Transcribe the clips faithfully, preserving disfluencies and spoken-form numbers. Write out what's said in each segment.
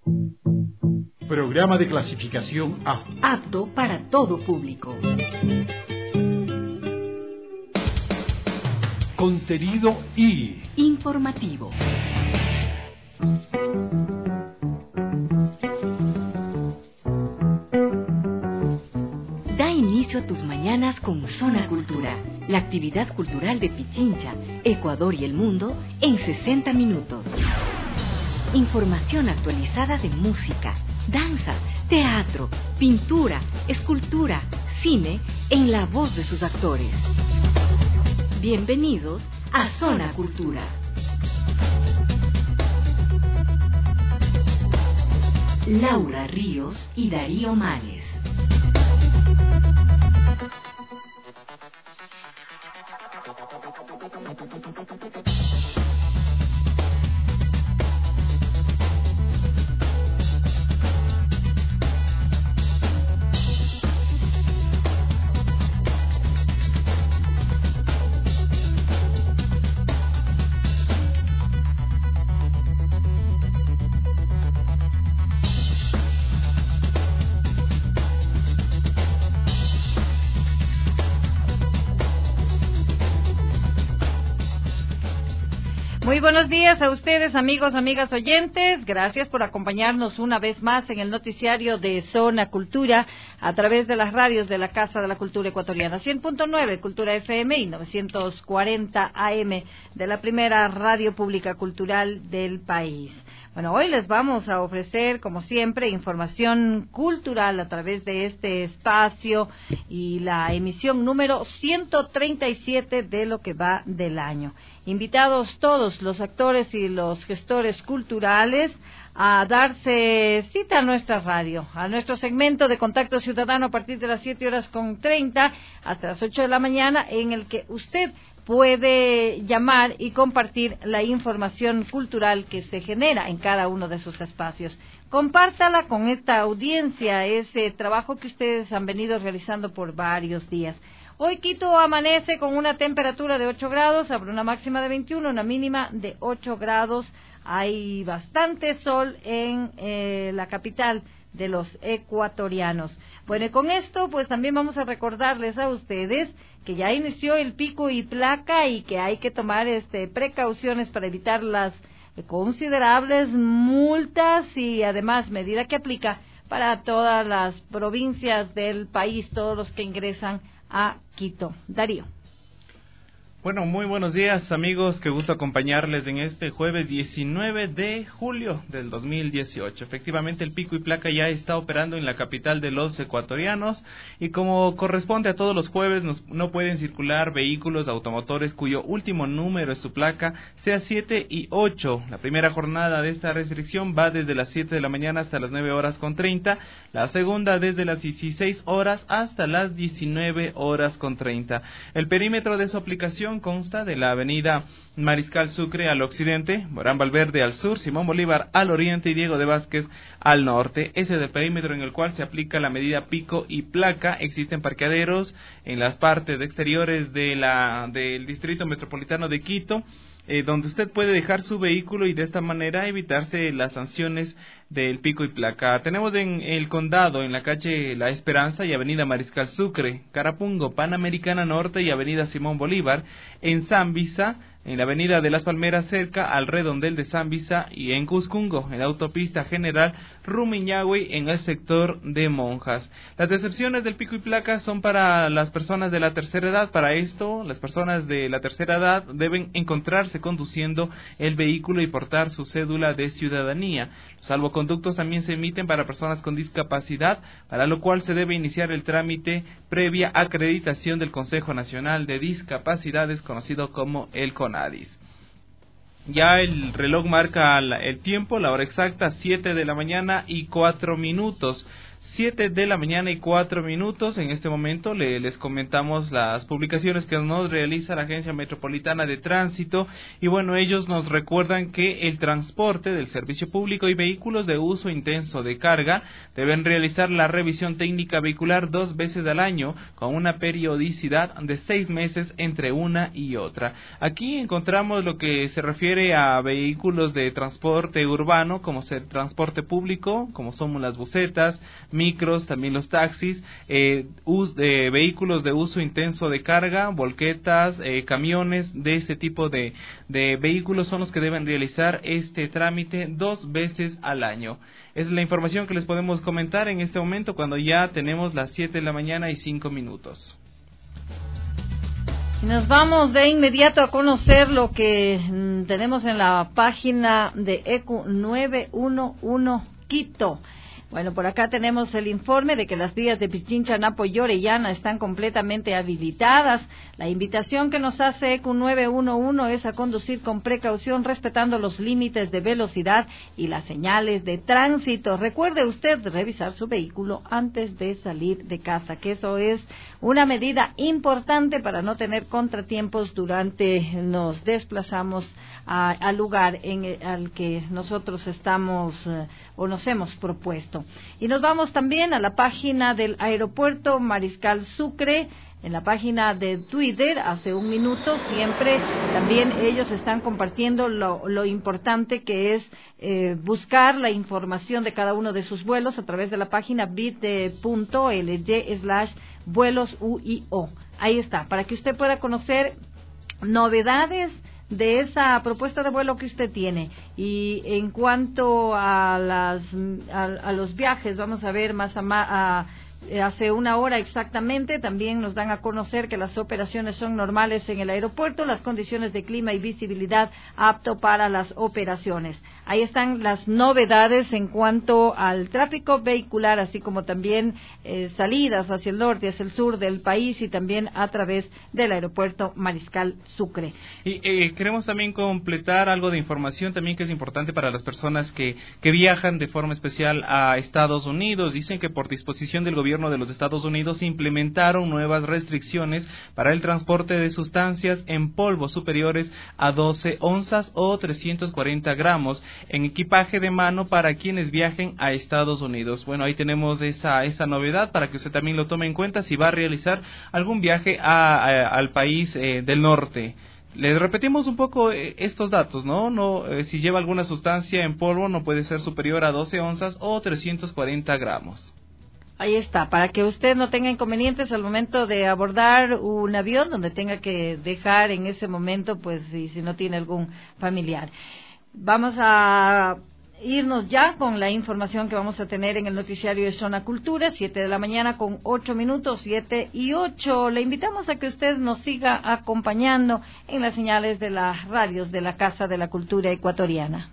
Programa de clasificación A. Apto para todo público. Contenido I. Informativo. Da inicio a tus mañanas con Zona Cultura, la actividad cultural de Pichincha, Ecuador y el mundo en sesenta minutos. Información actualizada de música, danza, teatro, pintura, escultura, cine, en la voz de sus actores. Bienvenidos a Zona Cultura. Laura Ríos y Darío Males. Muy buenos días a ustedes, amigos, amigas oyentes. Gracias por acompañarnos una vez más en el noticiario de Zona Cultura a través de las radios de la Casa de la Cultura Ecuatoriana. cien punto nueve Cultura F M y novecientos cuarenta A M de la primera radio pública cultural del país. Bueno, hoy les vamos a ofrecer, como siempre, información cultural a través de este espacio y la emisión número ciento treinta y siete de lo que va del año. Invitados todos los actores y los gestores culturales a darse cita a nuestra radio, a nuestro segmento de Contacto Ciudadano a partir de las siete horas con treinta hasta las ocho de la mañana, en el que usted puede llamar y compartir la información cultural que se genera en cada uno de sus espacios. Compártala con esta audiencia, ese trabajo que ustedes han venido realizando por varios días. Hoy Quito amanece con una temperatura de ocho grados, habrá una máxima de veintiuno, una mínima de ocho grados. Hay bastante sol en eh, la capital de los ecuatorianos. Bueno, y con esto pues también vamos a recordarles a ustedes que ya inició el pico y placa y que hay que tomar este precauciones para evitar las eh, considerables multas y además medida que aplica para todas las provincias del país, todos los que ingresan a Quito. Darío. Bueno, muy buenos días, amigos, qué gusto acompañarles en este jueves diecinueve de julio del dos mil dieciocho. Efectivamente, el pico y placa ya está operando en la capital de los ecuatorianos y como corresponde a todos los jueves, nos, no pueden circular vehículos automotores cuyo último número es su placa sea siete y ocho. La primera jornada de esta restricción va desde las siete de la mañana hasta las nueve horas con treinta, la segunda desde las dieciséis horas hasta las diecinueve horas con treinta. El perímetro de su aplicación consta de la avenida Mariscal Sucre al occidente, Morán Valverde al sur, Simón Bolívar al oriente y Diego de Vázquez al norte. Ese es el perímetro en el cual se aplica la medida pico y placa. Existen parqueaderos en las partes exteriores de la del distrito metropolitano de Quito, eh, donde usted puede dejar su vehículo y de esta manera evitarse las sanciones del pico y placa. Tenemos en el condado, en la calle La Esperanza y avenida Mariscal Sucre, Carapungo, Panamericana Norte y avenida Simón Bolívar, en Zambisa, en la avenida de Las Palmeras cerca al redondel de Zambisa y en Cuscungo, en la autopista general Rumiñahui en el sector de Monjas. Las excepciones del pico y placa son para las personas de la tercera edad. Para esto, las personas de la tercera edad deben encontrarse conduciendo el vehículo y portar su cédula de ciudadanía. Los salvoconductos también se emiten para personas con discapacidad, para lo cual se debe iniciar el trámite previa acreditación del Consejo Nacional de Discapacidades, conocido como el CONADIS. Ya el reloj marca el tiempo, la hora exacta, siete de la mañana y cuatro minutos. siete de la mañana y cuatro minutos. En este momento le, les comentamos las publicaciones que nos realiza la Agencia Metropolitana de Tránsito. Y bueno, ellos nos recuerdan que el transporte del servicio público y vehículos de uso intenso de carga deben realizar la revisión técnica vehicular dos veces al año, con una periodicidad de seis meses entre una y otra. Aquí encontramos lo que se refiere refiere a vehículos de transporte urbano, como el transporte público, como son las busetas, micros, también los taxis, eh, us, eh, vehículos de uso intenso de carga, volquetas, eh, camiones, de ese tipo de, de vehículos son los que deben realizar este trámite dos veces al año. Es la información que les podemos comentar en este momento cuando ya tenemos las siete de la mañana y cinco minutos. Nos vamos de inmediato a conocer lo que mm, tenemos en la página de E C U nueve uno uno Quito. Bueno, por acá tenemos el informe de que las vías de Pichincha, Napo y Orellana están completamente habilitadas. La invitación que nos hace E C U nueve uno uno es a conducir con precaución, respetando los límites de velocidad y las señales de tránsito. Recuerde usted revisar su vehículo antes de salir de casa, que eso es una medida importante para no tener contratiempos durante nos desplazamos a, al lugar en el, al que nosotros estamos eh, o nos hemos propuesto. Y nos vamos también a la página del aeropuerto Mariscal Sucre, en la página de Twitter, hace un minuto, siempre también ellos están compartiendo lo, lo importante que es eh, buscar la información de cada uno de sus vuelos a través de la página bit.ly slash vuelos U I O. Ahí está, para que usted pueda conocer novedades de esa propuesta de vuelo que usted tiene. Y en cuanto a las a, a los viajes, vamos a ver más a, a hace una hora exactamente, también nos dan a conocer que las operaciones son normales en el aeropuerto, las condiciones de clima y visibilidad apto para las operaciones. Ahí están las novedades en cuanto al tráfico vehicular, así como también eh, salidas hacia el norte, hacia el sur del país y también a través del aeropuerto Mariscal Sucre. Y eh, queremos también completar algo de información también que es importante para las personas que, que viajan de forma especial a Estados Unidos. Dicen que por disposición del gobierno de los Estados Unidos implementaron nuevas restricciones para el transporte de sustancias en polvo superiores a doce onzas o trescientos cuarenta gramos en equipaje de mano para quienes viajen a Estados Unidos. Bueno, ahí tenemos esa esa novedad para que usted también lo tome en cuenta si va a realizar algún viaje a, a, al país eh, del norte. Les repetimos un poco eh, estos datos, ¿no? no eh, si lleva alguna sustancia en polvo no puede ser superior a doce onzas o trescientos cuarenta gramos. Ahí está, para que usted no tenga inconvenientes al momento de abordar un avión donde tenga que dejar en ese momento, pues, si, si no tiene algún familiar. Vamos a irnos ya con la información que vamos a tener en el noticiario de Zona Cultura, siete de la mañana con ocho minutos, siete y ocho. Le invitamos a que usted nos siga acompañando en las señales de las radios de la Casa de la Cultura Ecuatoriana.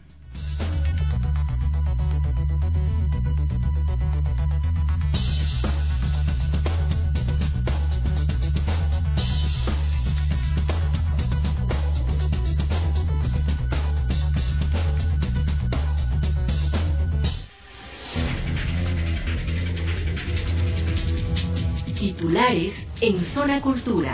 Titulares en Zona Cultura.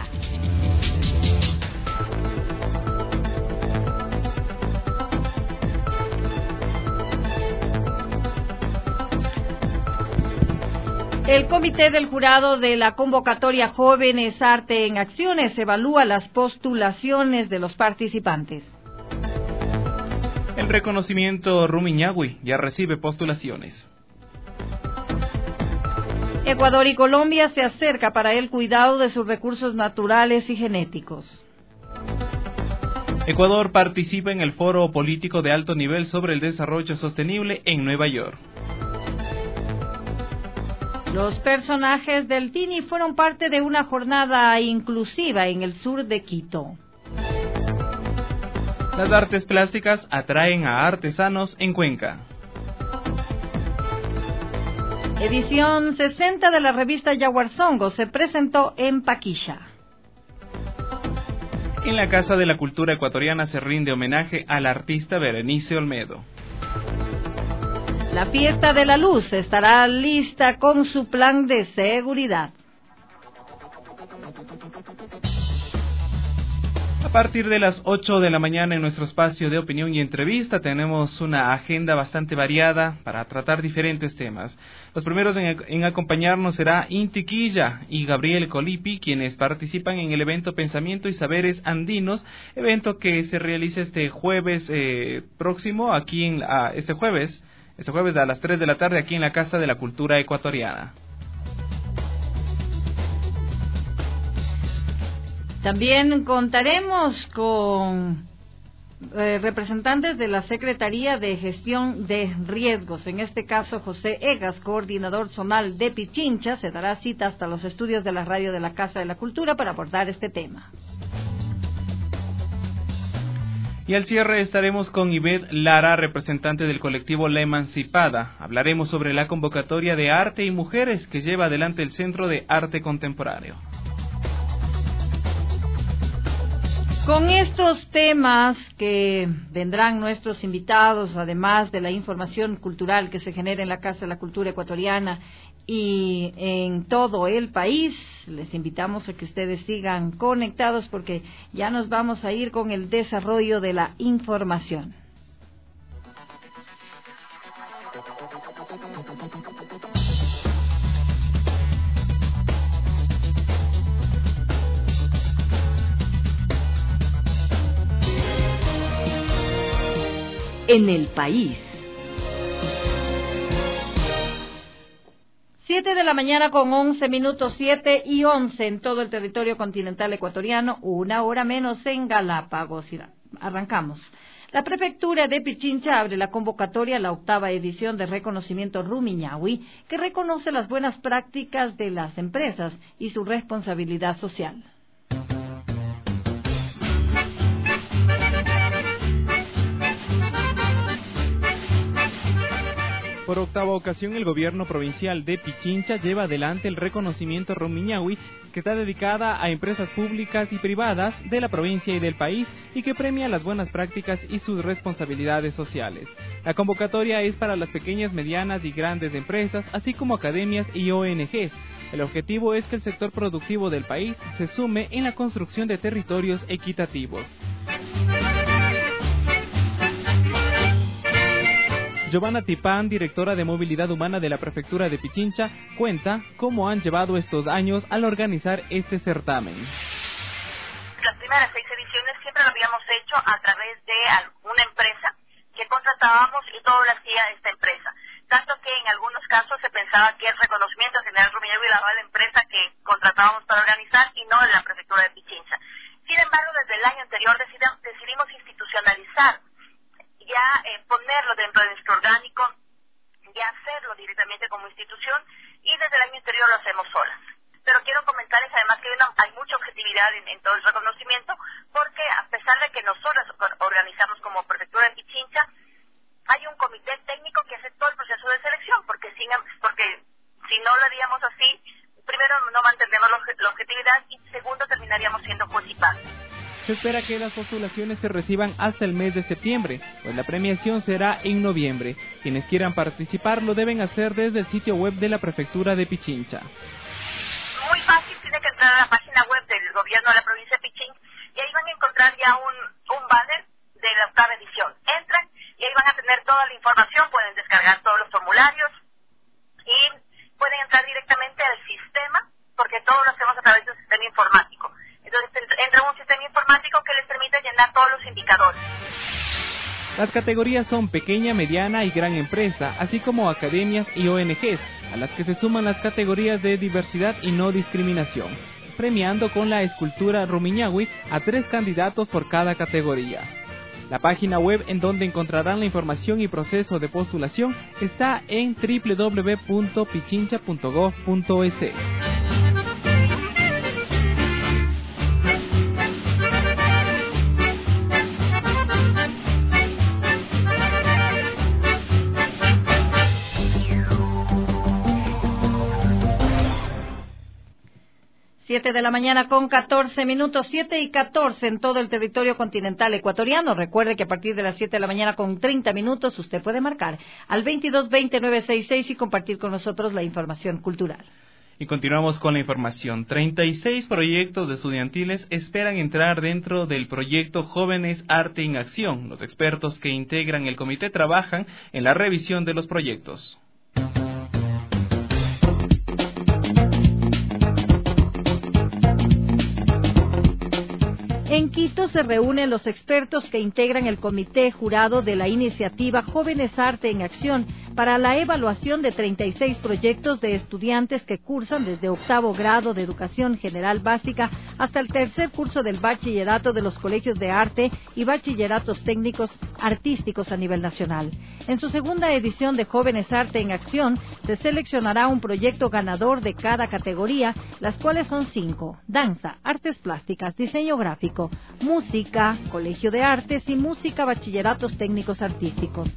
El comité del jurado de la convocatoria Jóvenes Arte en Acciones evalúa las postulaciones de los participantes. El reconocimiento Rumiñahui ya recibe postulaciones. Ecuador y Colombia se acerca para el cuidado de sus recursos naturales y genéticos. Ecuador participa en el foro político de alto nivel sobre el desarrollo sostenible en Nueva York. Los personajes del Tini fueron parte de una jornada inclusiva en el sur de Quito. Las artes plásticas atraen a artesanos en Cuenca. Edición sesenta de la revista Yaguarzongo se presentó en Paquilla. En la Casa de la Cultura Ecuatoriana se rinde homenaje al artista Berenice Olmedo. La Fiesta de la Luz estará lista con su plan de seguridad. A partir de las ocho de la mañana en nuestro espacio de opinión y entrevista tenemos una agenda bastante variada para tratar diferentes temas. Los primeros en, en acompañarnos será Inti Quilla y Gabriel Colipi, quienes participan en el evento Pensamiento y Saberes Andinos, evento que se realiza este jueves eh, próximo, aquí en uh, este jueves, este jueves a las tres de la tarde aquí en la Casa de la Cultura Ecuatoriana. También contaremos con eh, representantes de la Secretaría de Gestión de Riesgos. En este caso, José Egas, coordinador zonal de Pichincha, se dará cita hasta los estudios de la radio de la Casa de la Cultura para abordar este tema. Y al cierre estaremos con Ivette Lara, representante del colectivo La Emancipada. Hablaremos sobre la convocatoria de arte y mujeres que lleva adelante el Centro de Arte Contemporáneo. Con estos temas que vendrán nuestros invitados, además de la información cultural que se genera en la Casa de la Cultura Ecuatoriana y en todo el país, les invitamos a que ustedes sigan conectados porque ya nos vamos a ir con el desarrollo de la información. En el país. Siete de la mañana con once minutos, siete y once en todo el territorio continental ecuatoriano, una hora menos en Galápagos. Arrancamos. La Prefectura de Pichincha abre la convocatoria a la octava edición de reconocimiento Rumiñahui, que reconoce las buenas prácticas de las empresas y su responsabilidad social. Por octava ocasión, el gobierno provincial de Pichincha lleva adelante el reconocimiento Rumiñahui, que está dedicada a empresas públicas y privadas de la provincia y del país y que premia las buenas prácticas y sus responsabilidades sociales. La convocatoria es para las pequeñas, medianas y grandes empresas, así como academias y O N Ges. El objetivo es que el sector productivo del país se sume en la construcción de territorios equitativos. Giovanna Tipán, directora de Movilidad Humana de la Prefectura de Pichincha, cuenta cómo han llevado estos años al organizar este certamen. Las primeras seis ediciones siempre lo habíamos hecho a través de alguna empresa que contratábamos y todo lo hacía esta empresa. Tanto que en algunos casos se pensaba que el reconocimiento general Rumiñahui lo daba la empresa que contratábamos para organizar y no la Prefectura de Pichincha. Sin embargo, desde el año anterior decidimos institucionalizar, ya eh, ponerlo dentro de nuestro orgánico, ya hacerlo directamente como institución, y desde el año anterior lo hacemos solas. Pero quiero comentarles además que hay, una, hay mucha objetividad en, en todo el reconocimiento, porque a pesar de que nosotros organizamos como Prefectura de Pichincha, hay un comité técnico que hace todo el proceso de selección, porque, sin, porque si no lo haríamos así, primero no mantendremos la objetividad y segundo terminaríamos siendo juez y parte. Se espera que las postulaciones se reciban hasta el mes de septiembre, pues la premiación será en noviembre. Quienes quieran participar lo deben hacer desde el sitio web de la Prefectura de Pichincha. Muy fácil, tiene que entrar a la página web del gobierno de la provincia de Pichincha y ahí van a encontrar ya un, un banner de la octava edición. Entran y ahí van a tener toda la información, pueden descargar todos los formularios y pueden entrar directamente al sistema, porque todo lo hacemos a través de un sistema informático. Entonces entra un sistema informático que les permite llenar todos los indicadores. Las categorías son pequeña, mediana y gran empresa, así como academias y O N Ges, a las que se suman las categorías de diversidad y no discriminación, premiando con la escultura Rumiñahui a tres candidatos por cada categoría. La página web en donde encontrarán la información y proceso de postulación está en doble u doble u doble u punto pichincha punto gob punto es. Siete de la mañana con catorce minutos, siete y catorce en todo el territorio continental ecuatoriano. Recuerde que a partir de las siete de la mañana con treinta minutos usted puede marcar al veintidós veinte nueve sesenta y seis y compartir con nosotros la información cultural. Y continuamos con la información. treinta y seis proyectos estudiantiles esperan entrar dentro del proyecto Jóvenes Arte en Acción. Los expertos que integran el comité trabajan en la revisión de los proyectos. En Quito se reúnen los expertos que integran el comité jurado de la iniciativa Jóvenes Arte en Acción para la evaluación de treinta y seis proyectos de estudiantes que cursan desde octavo grado de educación general básica hasta el tercer curso del bachillerato de los colegios de arte y bachilleratos técnicos artísticos a nivel nacional. En su segunda edición de Jóvenes Arte en Acción se seleccionará un proyecto ganador de cada categoría, las cuales son cinco: danza, artes plásticas, diseño gráfico, música, colegio de artes y música, bachilleratos técnicos artísticos.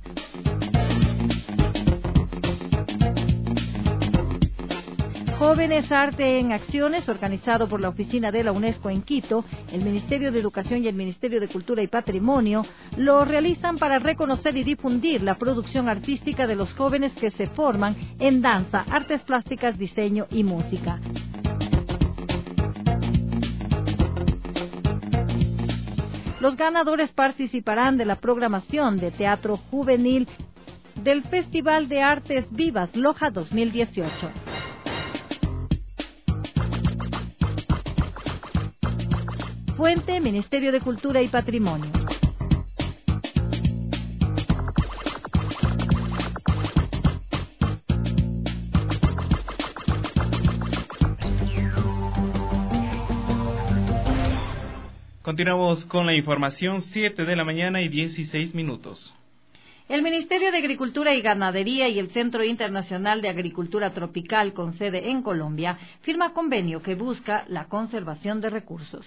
Jóvenes Arte en Acciones, organizado por la Oficina de la UNESCO en Quito, el Ministerio de Educación y el Ministerio de Cultura y Patrimonio, lo realizan para reconocer y difundir la producción artística de los jóvenes que se forman en danza, artes plásticas, diseño y música. Los ganadores participarán de la programación de teatro juvenil del Festival de Artes Vivas Loja dos mil dieciocho. Fuente: Ministerio de Cultura y Patrimonio. Continuamos con la información, siete de la mañana y dieciséis minutos. El Ministerio de Agricultura y Ganadería y el Centro Internacional de Agricultura Tropical, con sede en Colombia, firma convenio que busca la conservación de recursos.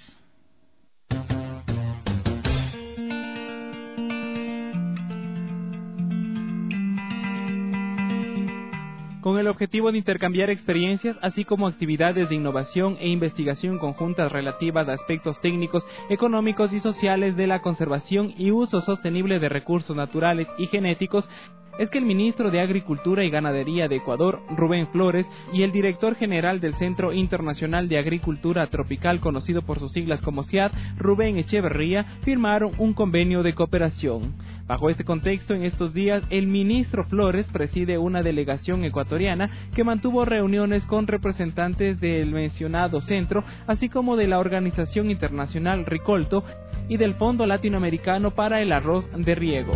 Con el objetivo de intercambiar experiencias, así como actividades de innovación e investigación conjuntas relativas a aspectos técnicos, económicos y sociales de la conservación y uso sostenible de recursos naturales y genéticos, es que el ministro de Agricultura y Ganadería de Ecuador, Rubén Flores, y el director general del Centro Internacional de Agricultura Tropical, conocido por sus siglas como C I A D, Rubén Echeverría, firmaron un convenio de cooperación. Bajo este contexto, en estos días, el ministro Flores preside una delegación ecuatoriana que mantuvo reuniones con representantes del mencionado centro, así como de la Organización Internacional Ricolto y del Fondo Latinoamericano para el Arroz de Riego.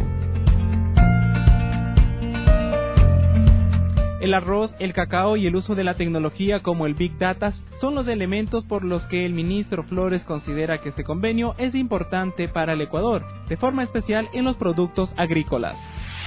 El arroz, el cacao y el uso de la tecnología como el Big Data son los elementos por los que el ministro Flores considera que este convenio es importante para el Ecuador, de forma especial en los productos agrícolas.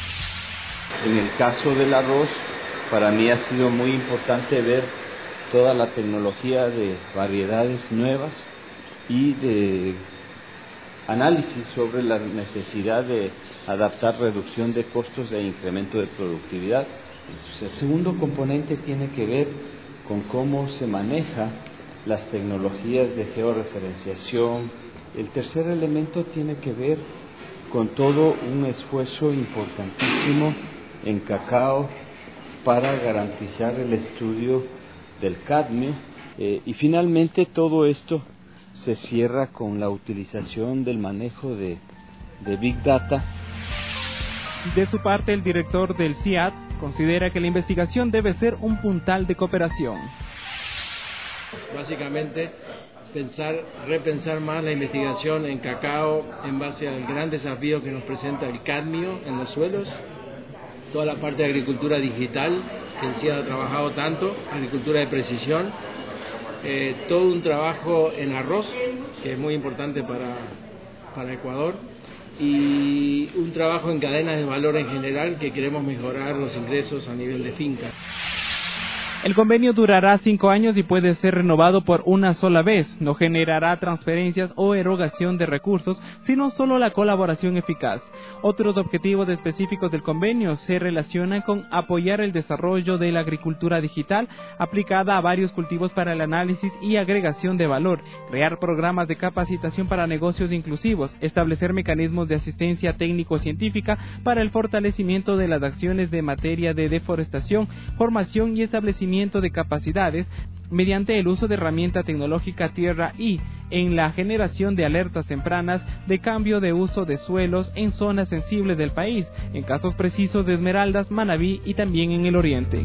En el caso del arroz, para mí ha sido muy importante ver toda la tecnología de variedades nuevas y de análisis sobre la necesidad de adaptar reducción de costos e incremento de productividad. Entonces, el segundo componente tiene que ver con cómo se maneja las tecnologías de georreferenciación. El tercer elemento tiene que ver con todo un esfuerzo importantísimo en cacao para garantizar el estudio del cadmio. Eh, y finalmente todo esto se cierra con la utilización del manejo de, de Big Data. De su parte, el director del C I A D considera que la investigación debe ser un puntal de cooperación. Básicamente, pensar, repensar más la investigación en cacao en base al gran desafío que nos presenta el cadmio en los suelos, toda la parte de agricultura digital, que el C I A D ha trabajado tanto, agricultura de precisión, eh, todo un trabajo en arroz, que es muy importante para, para Ecuador, y un trabajo en cadenas de valor en general, que queremos mejorar los ingresos a nivel de finca. El convenio durará cinco años y puede ser renovado por una sola vez. No generará transferencias o erogación de recursos, sino solo la colaboración eficaz. Otros objetivos específicos del convenio se relacionan con apoyar el desarrollo de la agricultura digital aplicada a varios cultivos para el análisis y agregación de valor, crear programas de capacitación para negocios inclusivos, establecer mecanismos de asistencia técnico-científica para el fortalecimiento de las acciones de materia de deforestación, formación y establecimiento crecimiento de capacidades mediante el uso de herramienta tecnológica Tierra I en la generación de alertas tempranas de cambio de uso de suelos en zonas sensibles del país, en casos precisos de Esmeraldas, Manabí y también en el oriente.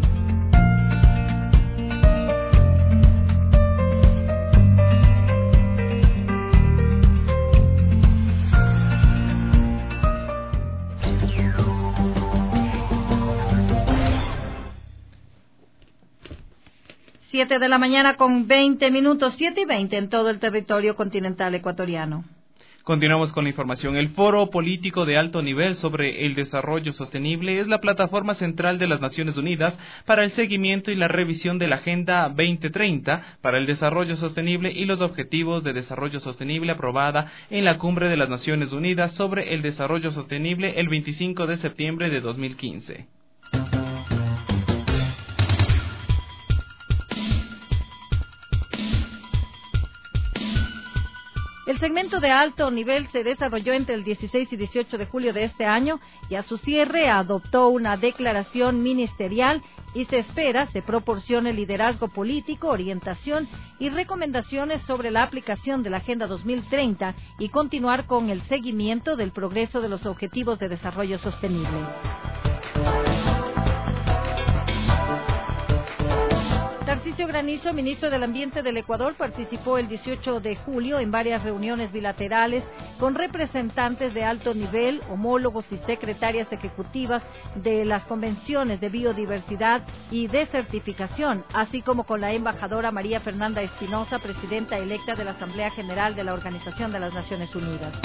Siete de la mañana con veinte minutos, siete y veinte en todo el territorio continental ecuatoriano. Continuamos con la información. El Foro Político de Alto Nivel sobre el Desarrollo Sostenible es la plataforma central de las Naciones Unidas para el seguimiento y la revisión de la Agenda veinte treinta para el Desarrollo Sostenible y los Objetivos de Desarrollo Sostenible aprobada en la Cumbre de las Naciones Unidas sobre el Desarrollo Sostenible el veinticinco de septiembre de dos mil quince. El segmento de alto nivel se desarrolló entre el dieciséis y dieciocho de julio de este año y a su cierre adoptó una declaración ministerial y se espera se proporcione liderazgo político, orientación y recomendaciones sobre la aplicación de la Agenda dos mil treinta y continuar con el seguimiento del progreso de los Objetivos de Desarrollo Sostenible. Tarcisio Granizo, ministro del Ambiente del Ecuador, participó el dieciocho de julio en varias reuniones bilaterales con representantes de alto nivel, homólogos y secretarias ejecutivas de las convenciones de biodiversidad y de certificación, así como con la embajadora María Fernanda Espinosa, presidenta electa de la Asamblea General de la Organización de las Naciones Unidas.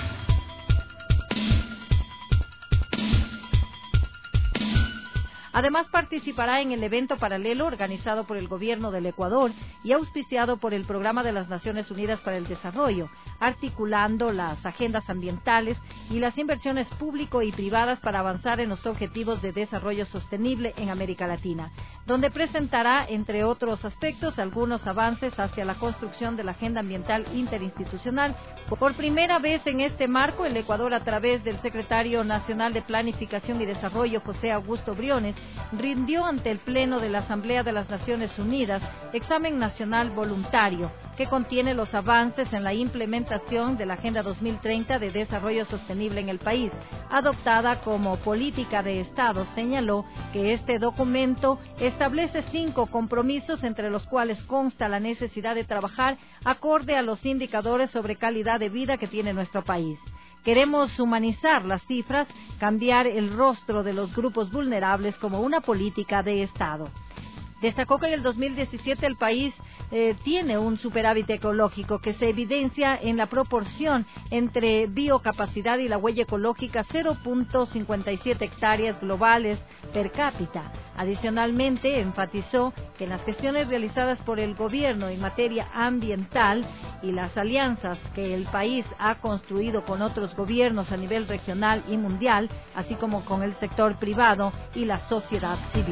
Además participará en el evento paralelo organizado por el Gobierno del Ecuador y auspiciado por el Programa de las Naciones Unidas para el Desarrollo, articulando las agendas ambientales y las inversiones público y privadas para avanzar en los objetivos de desarrollo sostenible en América Latina, donde presentará, entre otros aspectos, algunos avances hacia la construcción de la Agenda Ambiental Interinstitucional. Por primera vez en este marco, el Ecuador, a través del Secretario Nacional de Planificación y Desarrollo, José Augusto Briones, rindió ante el Pleno de la Asamblea de las Naciones Unidas examen nacional voluntario que contiene los avances en la implementación de la Agenda dos mil treinta de Desarrollo Sostenible en el país, adoptada como política de Estado. Señaló que este documento establece cinco compromisos, entre los cuales consta la necesidad de trabajar acorde a los indicadores sobre calidad de vida que tiene nuestro país. Queremos humanizar las cifras, cambiar el rostro de los grupos vulnerables como una política de Estado. Destacó que en el dos mil diecisiete el país eh, tiene un superávit ecológico que se evidencia en la proporción entre biocapacidad y la huella ecológica, cero punto cincuenta y siete hectáreas globales per cápita. Adicionalmente, enfatizó que en las gestiones realizadas por el gobierno en materia ambiental y las alianzas que el país ha construido con otros gobiernos a nivel regional y mundial, así como con el sector privado y la sociedad civil.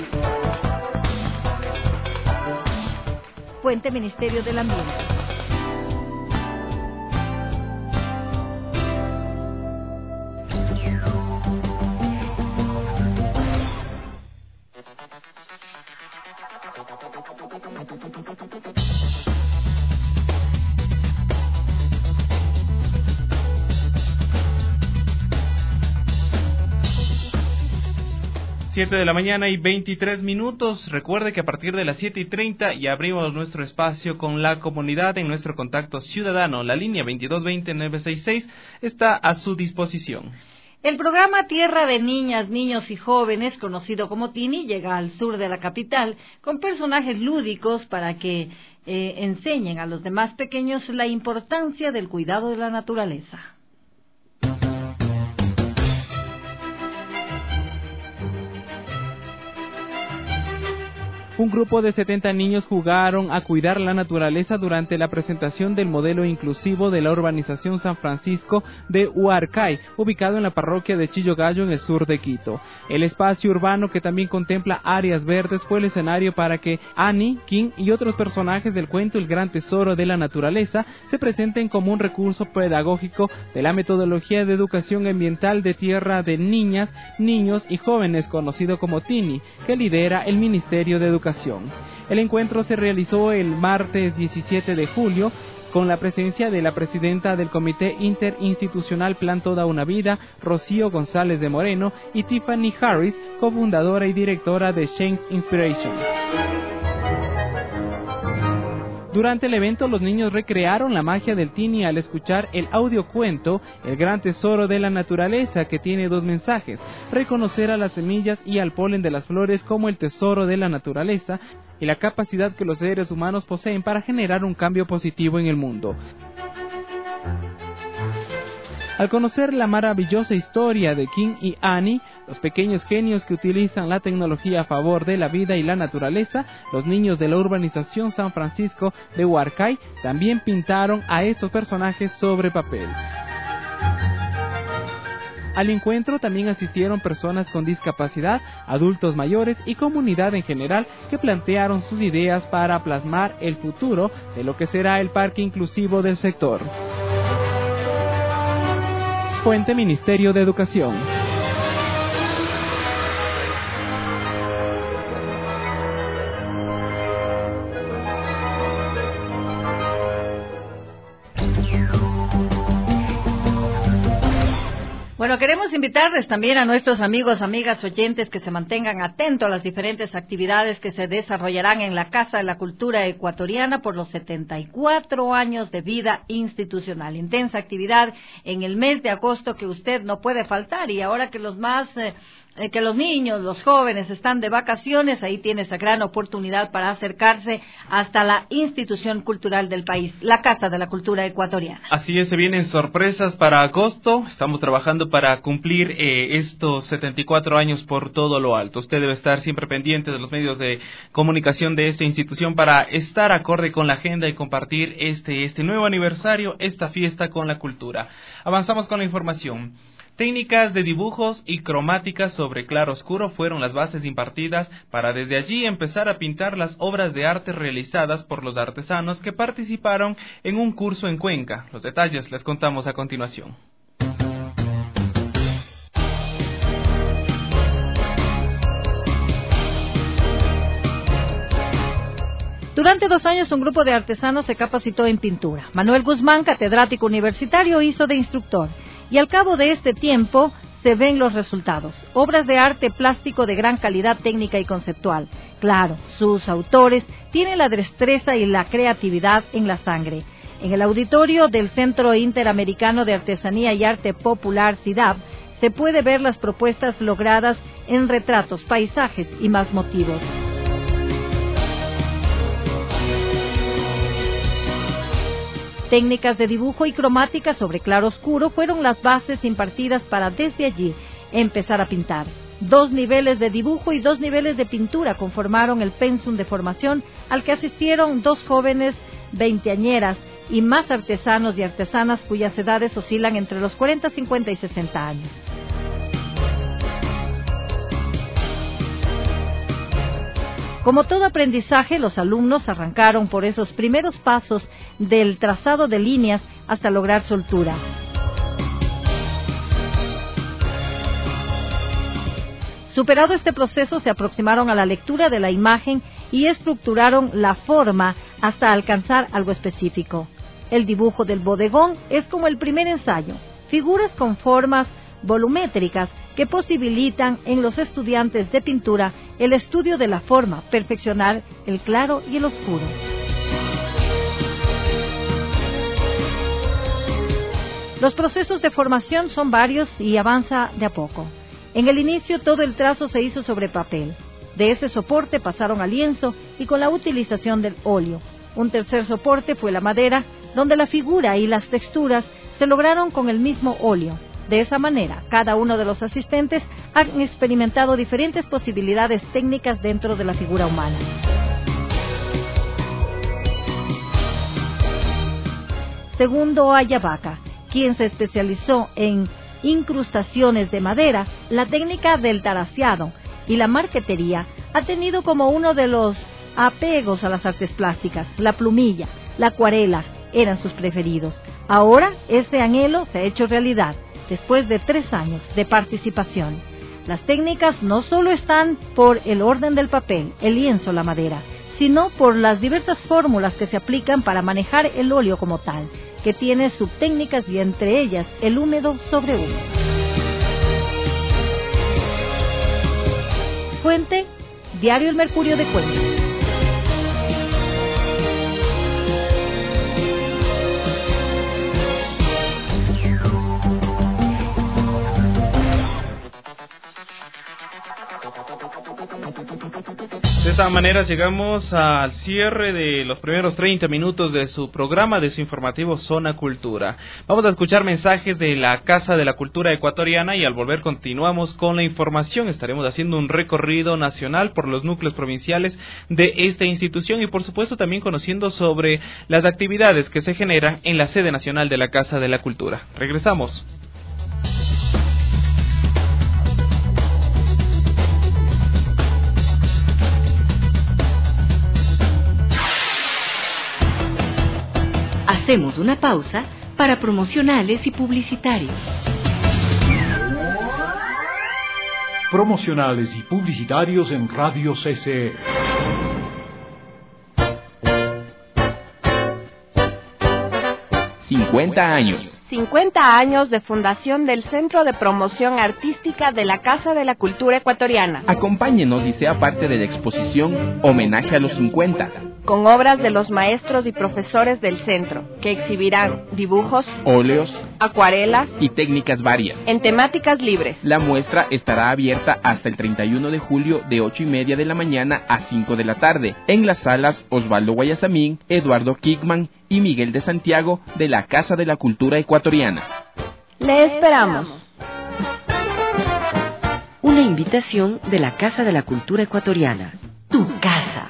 Fuente: Ministerio del Ambiente. siete de la mañana y veintitrés minutos. Recuerde que a partir de las siete y treinta ya abrimos nuestro espacio con la comunidad en nuestro contacto ciudadano. La línea veintidós veinte nueve sesenta y seis está a su disposición. El programa Tierra de Niñas, Niños y Jóvenes, conocido como TINI, llega al sur de la capital con personajes lúdicos para que eh, enseñen a los demás pequeños la importancia del cuidado de la naturaleza. Un grupo de setenta niños jugaron a cuidar la naturaleza durante la presentación del modelo inclusivo de la urbanización San Francisco de Huarcay, ubicado en la parroquia de Chillogallo, en el sur de Quito. El espacio urbano, que también contempla áreas verdes, fue el escenario para que Annie, King y otros personajes del cuento El Gran Tesoro de la Naturaleza se presenten como un recurso pedagógico de la metodología de educación ambiental de Tierra de Niñas, Niños y Jóvenes, conocido como TINI, que lidera el Ministerio de Educación Educación. El encuentro se realizó el martes diecisiete de julio con la presencia de la presidenta del Comité Interinstitucional Plan Toda Una Vida, Rocío González de Moreno, y Tiffany Harris, cofundadora y directora de Change Inspiration. Durante el evento, los niños recrearon la magia del Tini al escuchar el audiocuento El gran tesoro de la naturaleza, que tiene dos mensajes: reconocer a las semillas y al polen de las flores como el tesoro de la naturaleza y la capacidad que los seres humanos poseen para generar un cambio positivo en el mundo. Al conocer la maravillosa historia de King y Annie, los pequeños genios que utilizan la tecnología a favor de la vida y la naturaleza, los niños de la urbanización San Francisco de Huarcay también pintaron a estos personajes sobre papel. Al encuentro también asistieron personas con discapacidad, adultos mayores y comunidad en general, que plantearon sus ideas para plasmar el futuro de lo que será el parque inclusivo del sector. Fuente: Ministerio de Educación. Bueno, queremos invitarles también a nuestros amigos, amigas, oyentes que se mantengan atentos a las diferentes actividades que se desarrollarán en la Casa de la Cultura Ecuatoriana por los setenta y cuatro años de vida institucional. Intensa actividad en el mes de agosto que usted no puede faltar, y ahora que los más... Eh, que los niños, los jóvenes están de vacaciones, ahí tiene esa gran oportunidad para acercarse hasta la institución cultural del país, la Casa de la Cultura Ecuatoriana. Así es, se vienen sorpresas para agosto. Estamos trabajando para cumplir eh, estos setenta y cuatro años por todo lo alto. Usted debe estar siempre pendiente de los medios de comunicación de esta institución para estar acorde con la agenda y compartir este, este nuevo aniversario, esta fiesta con la cultura. Avanzamos con la información. Técnicas de dibujos y cromáticas sobre claro-oscuro fueron las bases impartidas para desde allí empezar a pintar las obras de arte realizadas por los artesanos que participaron en un curso en Cuenca. Los detalles les contamos a continuación. Durante dos años un grupo de artesanos se capacitó en pintura. Manuel Guzmán, catedrático universitario, hizo de instructor. Y al cabo de este tiempo se ven los resultados. Obras de arte plástico de gran calidad técnica y conceptual. Claro, sus autores tienen la destreza y la creatividad en la sangre. En el auditorio del Centro Interamericano de Artesanía y Arte Popular, C I D A P, se puede ver las propuestas logradas en retratos, paisajes y más motivos. Técnicas de dibujo y cromática sobre claro-oscuro fueron las bases impartidas para desde allí empezar a pintar. Dos niveles de dibujo y dos niveles de pintura conformaron el pensum de formación al que asistieron dos jóvenes veinteañeras y más artesanos y artesanas cuyas edades oscilan entre los cuarenta, cincuenta y sesenta años. Como todo aprendizaje, los alumnos arrancaron por esos primeros pasos del trazado de líneas hasta lograr soltura. Superado este proceso, se aproximaron a la lectura de la imagen y estructuraron la forma hasta alcanzar algo específico. El dibujo del bodegón es como el primer ensayo, figuras con formas volumétricas que posibilitan en los estudiantes de pintura el estudio de la forma, perfeccionar el claro y el oscuro. Los procesos de formación son varios y avanza de a poco. En el inicio todo el trazo se hizo sobre papel. De ese soporte pasaron al lienzo y con la utilización del óleo. Un tercer soporte fue la madera, donde la figura y las texturas se lograron con el mismo óleo. De esa manera, cada uno de los asistentes han experimentado diferentes posibilidades técnicas dentro de la figura humana. Segundo, Ayabaca, quien se especializó en incrustaciones de madera, la técnica del taraceado y la marquetería, ha tenido como uno de los apegos a las artes plásticas. La plumilla, la acuarela eran sus preferidos. Ahora ese anhelo se ha hecho realidad. Después de tres años de participación. Las técnicas no solo están por el orden del papel, el lienzo, la madera, sino por las diversas fórmulas que se aplican para manejar el óleo como tal, que tiene subtécnicas y entre ellas el húmedo sobre húmedo. Fuente, Diario El Mercurio de Cuenca. De esta manera llegamos al cierre de los primeros treinta minutos de su programa, de su informativo Zona Cultura. Vamos a escuchar mensajes de la Casa de la Cultura Ecuatoriana y al volver continuamos con la información. Estaremos haciendo un recorrido nacional por los núcleos provinciales de esta institución y por supuesto también conociendo sobre las actividades que se generan en la sede nacional de la Casa de la Cultura. Regresamos. Hacemos una pausa para promocionales y publicitarios. Promocionales y publicitarios en Radio C C E. cincuenta años. cincuenta años de fundación del Centro de Promoción Artística de la Casa de la Cultura Ecuatoriana. Acompáñenos y sea parte de la exposición Homenaje a los cincuenta. Con obras de los maestros y profesores del centro, que exhibirán dibujos, óleos, acuarelas y técnicas varias, en temáticas libres. La muestra estará abierta hasta el treinta y uno de julio de ocho y media de la mañana a cinco de la tarde, en las salas Osvaldo Guayasamín, Eduardo Kickman y Miguel de Santiago de la Casa de la Cultura Ecuatoriana. Le esperamos. Una invitación de la Casa de la Cultura Ecuatoriana. Tu casa.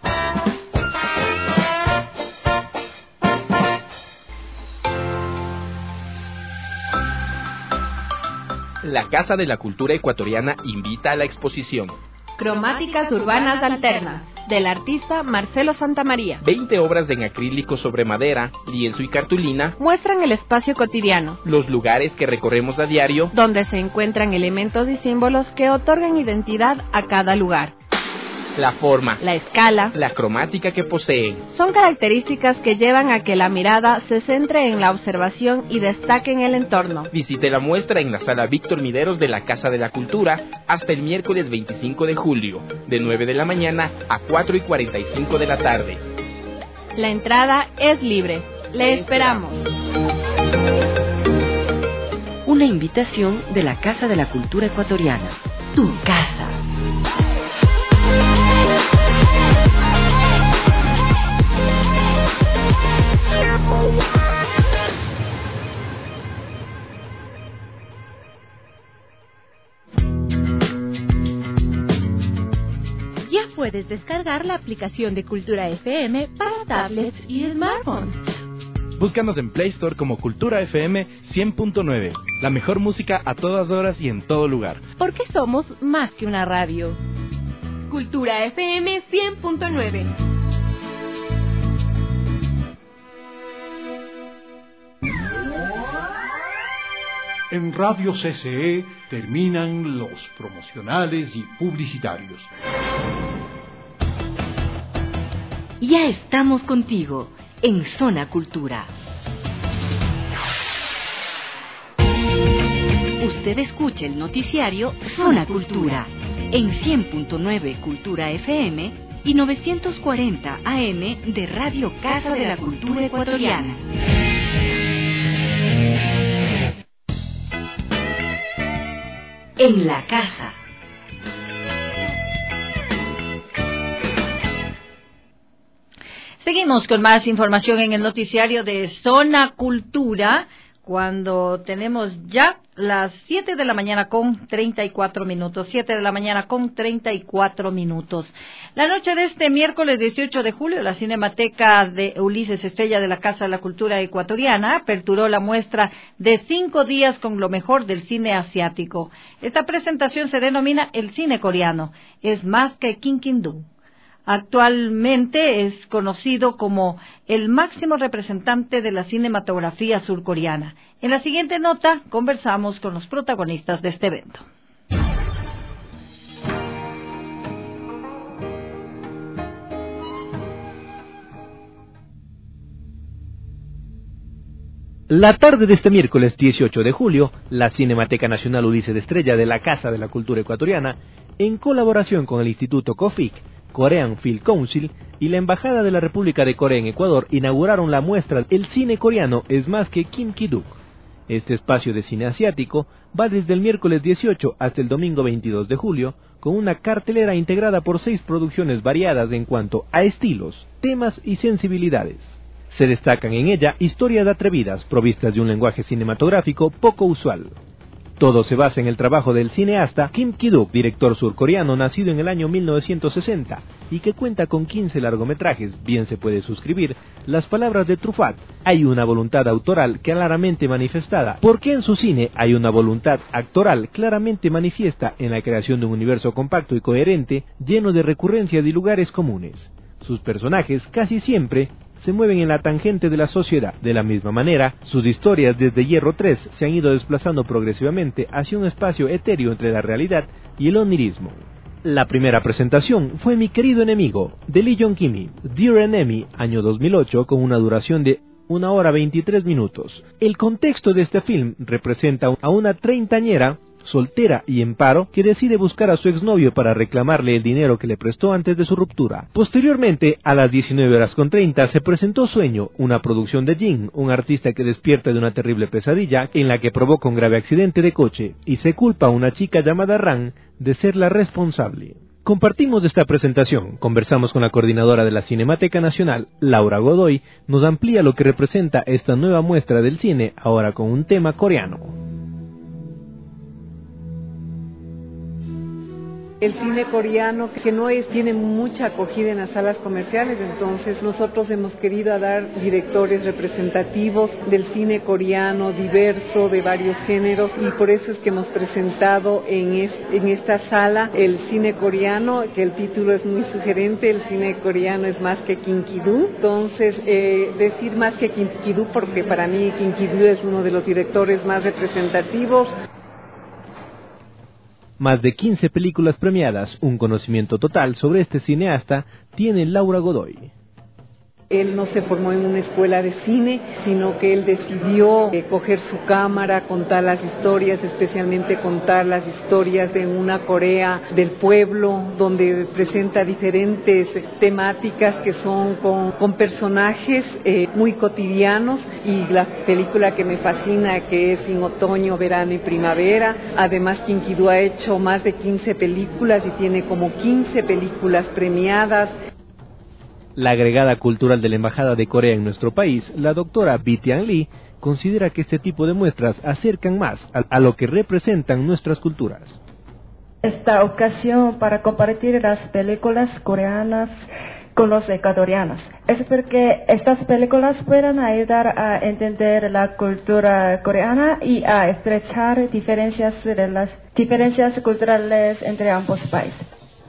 La Casa de la Cultura Ecuatoriana invita a la exposición Cromáticas Urbanas Alternas, del artista Marcelo Santamaría. veinte obras en acrílico sobre madera, lienzo y cartulina muestran el espacio cotidiano, los lugares que recorremos a diario, donde se encuentran elementos y símbolos que otorgan identidad a cada lugar. La forma, la escala, la cromática que poseen son características que llevan a que la mirada se centre en la observación y destaque en el entorno. Visite la muestra en la sala Víctor Mideros de la Casa de la Cultura hasta el miércoles veinticinco de julio, de nueve de la mañana a cuatro y cuarenta y cinco de la tarde. La entrada es libre. Le esperamos. Una invitación de la Casa de la Cultura Ecuatoriana. Tu casa. Ya puedes descargar la aplicación de Cultura F M para tablets y smartphones. Búscanos en Play Store como Cultura F M cien punto nueve. La mejor música a todas horas y en todo lugar. Porque somos más que una radio. Cultura F M cien punto nueve. En Radio C C E terminan los promocionales y publicitarios. Ya estamos contigo en Zona Cultura. Usted escucha el noticiario Zona Cultura en cien punto nueve Cultura F M y novecientos cuarenta A M de Radio Casa de la Cultura Ecuatoriana. En la casa. Seguimos con más información en el noticiario de Zona Cultura, cuando tenemos ya las siete de la mañana con treinta y cuatro minutos, siete de la mañana con treinta y cuatro minutos. La noche de este miércoles dieciocho de julio, la Cinemateca de Ulises Estrella de la Casa de la Cultura Ecuatoriana aperturó la muestra de cinco días con lo mejor del cine asiático. Esta presentación se denomina El Cine Coreano, es más que Kinkindú. Actualmente es conocido como el máximo representante de la cinematografía surcoreana. En la siguiente nota conversamos con los protagonistas de este evento. La tarde de este miércoles dieciocho de julio, la Cinemateca Nacional Ulises de Estrella de la Casa de la Cultura Ecuatoriana, en colaboración con el Instituto COFIC, Korean Film Council y la Embajada de la República de Corea en Ecuador, inauguraron la muestra El cine coreano es más que Kim Ki-duk. Este espacio de cine asiático va desde el miércoles dieciocho hasta el domingo veintidós de julio, con una cartelera integrada por seis producciones variadas en cuanto a estilos, temas y sensibilidades. Se destacan en ella historias atrevidas, provistas de un lenguaje cinematográfico poco usual. Todo se basa en el trabajo del cineasta Kim Ki-duk, director surcoreano nacido en el año mil novecientos sesenta y que cuenta con quince largometrajes. Bien se puede suscribir las palabras de Truffaut: hay una voluntad autoral claramente manifestada, porque en su cine hay una voluntad actoral claramente manifiesta en la creación de un universo compacto y coherente, lleno de recurrencias y lugares comunes. Sus personajes casi siempre se mueven en la tangente de la sociedad. De la misma manera, sus historias desde Hierro tres se han ido desplazando progresivamente hacia un espacio etéreo entre la realidad y el onirismo. La primera presentación fue Mi querido enemigo, de Lee Jong-kimi, Dear Enemy, año dos mil ocho, con una duración de una hora veintitrés minutos. El contexto de este film representa a una treintañera soltera y en paro, que decide buscar a su exnovio para reclamarle el dinero que le prestó antes de su ruptura. Posteriormente, a las diecinueve horas con treinta, se presentó Sueño, una producción de Jin, un artista que despierta de una terrible pesadilla en la que provoca un grave accidente de coche y se culpa a una chica llamada Ran de ser la responsable. Compartimos esta presentación, conversamos con la coordinadora de la Cinemateca Nacional, Laura Godoy, nos amplía lo que representa esta nueva muestra del cine, ahora con un tema coreano. El cine coreano, que no es, tiene mucha acogida en las salas comerciales, entonces nosotros hemos querido dar directores representativos del cine coreano, diverso, de varios géneros, y por eso es que hemos presentado en, es, en esta sala el cine coreano, que el título es muy sugerente, el cine coreano es más que Kim Ki-duk. Entonces, eh, decir más que Kim Ki-duk, porque para mí Kim Ki-duk es uno de los directores más representativos. Más de quince películas premiadas, un conocimiento total sobre este cineasta tiene Laura Godoy. Él no se formó en una escuela de cine, sino que él decidió eh, coger su cámara, contar las historias, especialmente contar las historias de una Corea del pueblo, donde presenta diferentes temáticas que son con, con personajes eh, muy cotidianos, y la película que me fascina, que es En otoño, verano y primavera. Además, Kim Ki-duk ha hecho más de quince películas y tiene como quince películas premiadas. La agregada cultural de la Embajada de Corea en nuestro país, la doctora Bitian Lee, considera que este tipo de muestras acercan más a, a lo que representan nuestras culturas. Esta ocasión para compartir las películas coreanas con los ecuatorianos. Es porque estas películas pueden ayudar a entender la cultura coreana y a estrechar diferencias de las diferencias culturales entre ambos países.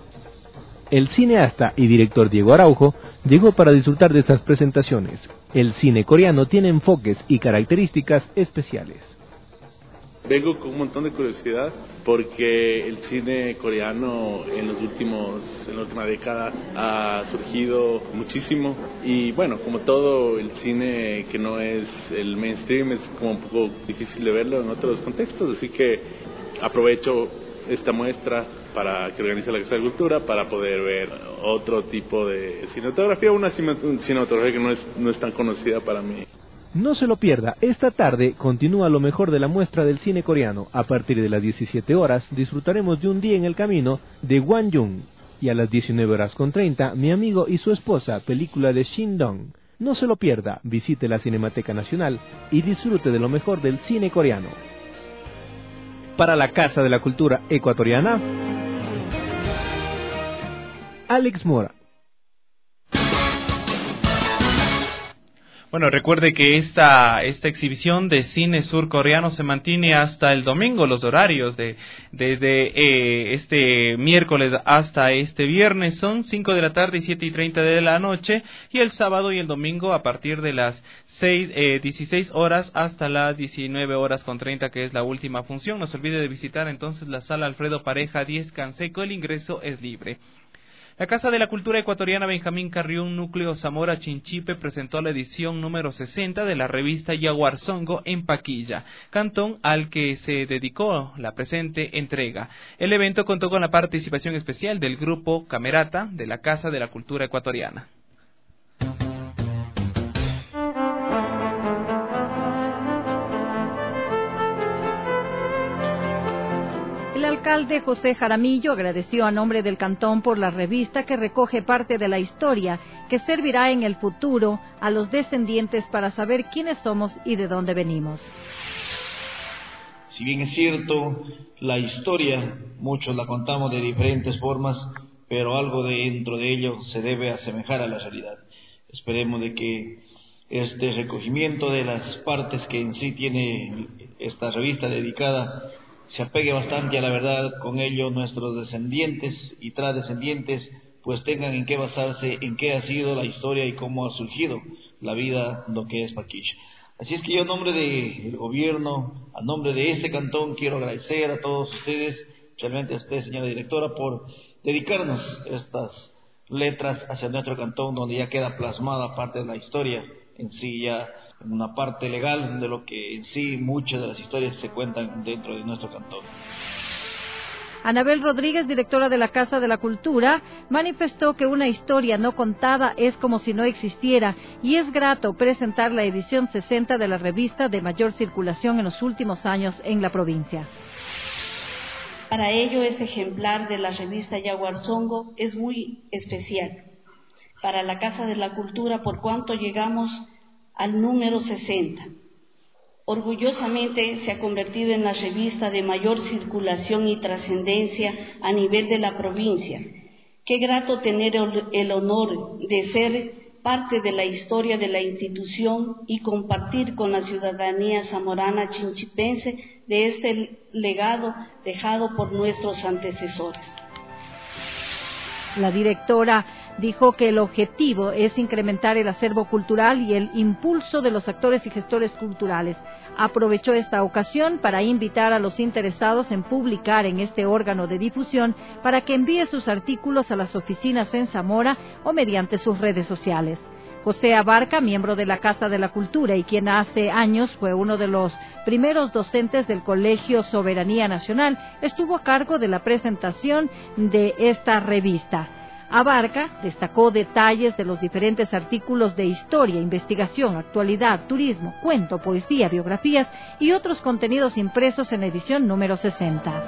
El cineasta y director Diego Araujo llegó para disfrutar de estas presentaciones. El cine coreano tiene enfoques y características especiales. Vengo con un montón de curiosidad porque el cine coreano en los últimos, en la última década ha surgido muchísimo, y bueno, como todo el cine que no es el mainstream, es como un poco difícil de verlo en otros contextos, así que aprovecho esta muestra para que organice la Casa de Cultura para poder ver otro tipo de cinematografía, una cinematografía que no es, no es tan conocida para mí. No se lo pierda, esta tarde continúa lo mejor de la muestra del cine coreano. A partir de las diecisiete horas disfrutaremos de Un día en el camino de Won Jung, y a las diecinueve horas con treinta, Mi amigo y su esposa, película de Shin Dong. No se lo pierda, visite la Cinemateca Nacional y disfrute de lo mejor del cine coreano. Para la Casa de la Cultura Ecuatoriana, Alex Mora. Bueno, recuerde que esta esta exhibición de cine surcoreano se mantiene hasta el domingo, los horarios de desde eh, este miércoles hasta este viernes son cinco de la tarde y siete y treinta de la noche, y el sábado y el domingo a partir de las seis, eh, dieciséis horas hasta las diecinueve horas con treinta, que es la última función. No se olvide de visitar entonces la sala Alfredo Pareja diez Canseco, el ingreso es libre. La Casa de la Cultura Ecuatoriana Benjamín Carrión, Núcleo Zamora Chinchipe, presentó la edición número sesenta de la revista Yaguarzongo en Paquilla, cantón al que se dedicó la presente entrega. El evento contó con la participación especial del grupo Camerata de la Casa de la Cultura Ecuatoriana. El alcalde José Jaramillo agradeció a nombre del cantón por la revista que recoge parte de la historia que servirá en el futuro a los descendientes para saber quiénes somos y de dónde venimos. Si bien es cierto, la historia, muchos la contamos de diferentes formas, pero algo dentro de ello se debe asemejar a la realidad. Esperemos de que este recogimiento de las partes que en sí tiene esta revista dedicada se apegue bastante a la verdad, con ello nuestros descendientes y tradescendientes pues tengan en qué basarse, en qué ha sido la historia y cómo ha surgido la vida, lo que es Paquilla. Así es que yo, a nombre del gobierno, a nombre de este cantón, quiero agradecer a todos ustedes, realmente a usted, señora directora, por dedicarnos estas letras hacia nuestro cantón, donde ya queda plasmada parte de la historia en sí, ya en una parte legal de lo que en sí muchas de las historias se cuentan dentro de nuestro cantón. Anabel Rodríguez, directora de la Casa de la Cultura, manifestó que una historia no contada es como si no existiera y es grato presentar la edición sesenta de la revista de mayor circulación en los últimos años en la provincia. Para ello, este ejemplar de la revista Yaguarzongo es muy especial para la Casa de la Cultura por cuanto llegamos al número sesenta. Orgullosamente se ha convertido en la revista de mayor circulación y trascendencia a nivel de la provincia. Qué grato tener el honor de ser parte de la historia de la institución y compartir con la ciudadanía zamorana chinchipense de este legado dejado por nuestros antecesores. La directora dijo que el objetivo es incrementar el acervo cultural y el impulso de los actores y gestores culturales. Aprovechó esta ocasión para invitar a los interesados en publicar en este órgano de difusión para que envíe sus artículos a las oficinas en Zamora o mediante sus redes sociales. José Abarca, miembro de la Casa de la Cultura y quien hace años fue uno de los primeros docentes del Colegio Soberanía Nacional, estuvo a cargo de la presentación de esta revista. Abarca destacó detalles de los diferentes artículos de historia, investigación, actualidad, turismo, cuento, poesía, biografías y otros contenidos impresos en la edición número sesenta.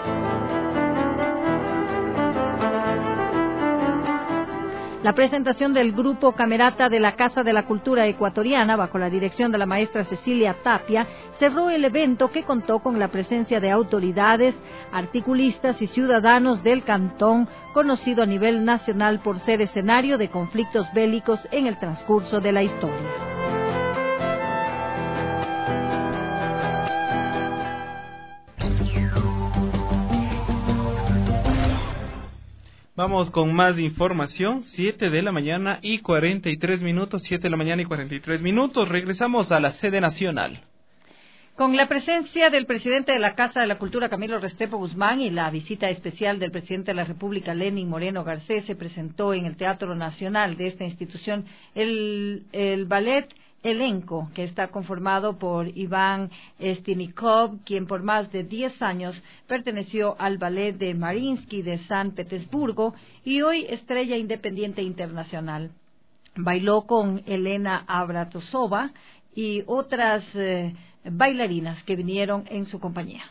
La presentación del grupo Camerata de la Casa de la Cultura Ecuatoriana, bajo la dirección de la maestra Cecilia Tapia, cerró el evento que contó con la presencia de autoridades, articulistas y ciudadanos del cantón, conocido a nivel nacional por ser escenario de conflictos bélicos en el transcurso de la historia. Vamos con más información, siete de la mañana y cuarenta y tres minutos, siete de la mañana y cuarenta y tres minutos. Regresamos a la sede nacional. Con la presencia del presidente de la Casa de la Cultura, Camilo Restrepo Guzmán, y la visita especial del presidente de la República, Lenín Moreno Garcés, se presentó en el Teatro Nacional de esta institución el, el ballet Elenco, que está conformado por Iván Stinikov, quien por más de diez años perteneció al ballet de Mariinsky de San Petersburgo y hoy estrella independiente internacional. Bailó con Elena Abratosova y otras eh, bailarinas que vinieron en su compañía.